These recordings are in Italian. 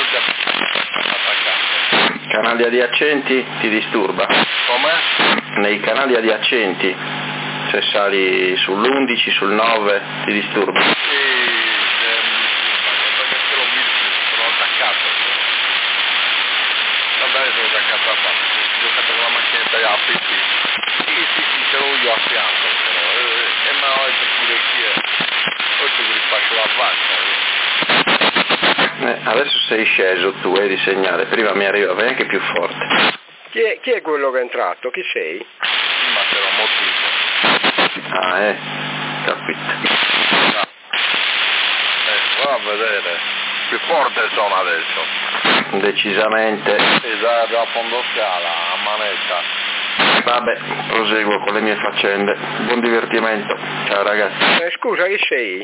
attaccato. Canali adiacenti ti disturba? Come? Nei canali adiacenti, se sali sull'11, sul 9, ti disturba? Sì, perché sono attaccato. Guardate, sono attaccato a parte. Ho giocato con la macchinetta di APP. Sì, ce l'ho io a fianco, però. E me l'ho detto pure chi è. Oggi mi rifaccio la faccia. Adesso sei sceso tu, di segnale, prima mi arrivava anche più forte. Chi è quello che è entrato? Chi sei? Ma c'era un motivo. Ah, capito. No. Va a vedere. Più forte sono adesso. Decisamente. Esatto, a fondo scala, a manetta. Vabbè, proseguo con le mie faccende. Buon divertimento. Ciao ragazzi. Scusa, chi sei?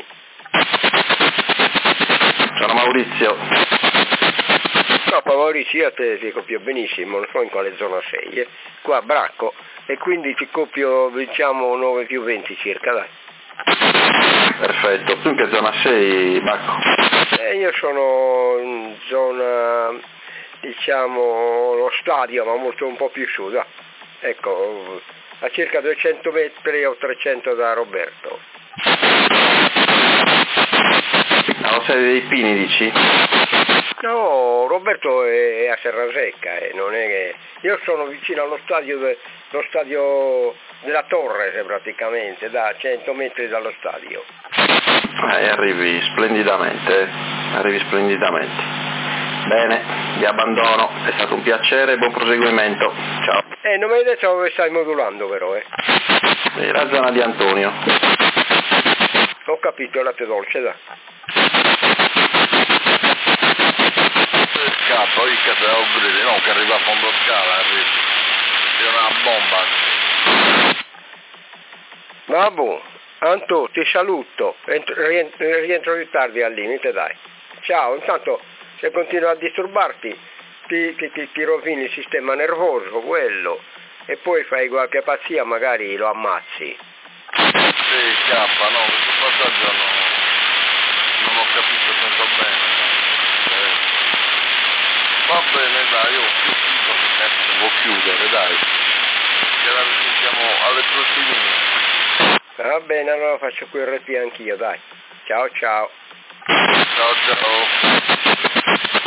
Sono Maurizio. No, Maurizio, io te ti copio benissimo, non so in quale zona sei, qua a Bracco, e quindi ti copio, diciamo, 9 più 20 circa, dai. Perfetto, tu in che zona sei, Bacco? Io sono in zona, diciamo, lo stadio, ma molto un po' più su, dai. Ecco, a circa 200 metri o 300 da Roberto. Alla sede dei Pini, dici? No, Roberto è a Serrasecca, non è che... Io sono vicino allo stadio, della Torre, praticamente, da 100 metri dallo stadio. Arrivi splendidamente, Bene, vi abbandono, è stato un piacere, buon proseguimento, ciao. Non mi hai detto dove stai modulando però, La zona di Antonio. Ho capito, latte dolce, dai. Scappa, io che devo gridi, no, che arriva a fondo scala, arriva. C'è una bomba. Vabbè, Anto, ti saluto, rientro più tardi al limite, dai. Ciao, intanto se continua a disturbarti ti rovini il sistema nervoso, quello, e poi fai qualche pazzia, magari lo ammazzi. Sì, scappa, no, questo passaggio non ho capito tanto bene. Va bene, dai, io devo chiudere, dai. Che la risentiamo alle prossime. Va bene, allora faccio qui il RP anch'io, dai. Ciao ciao. Ciao ciao.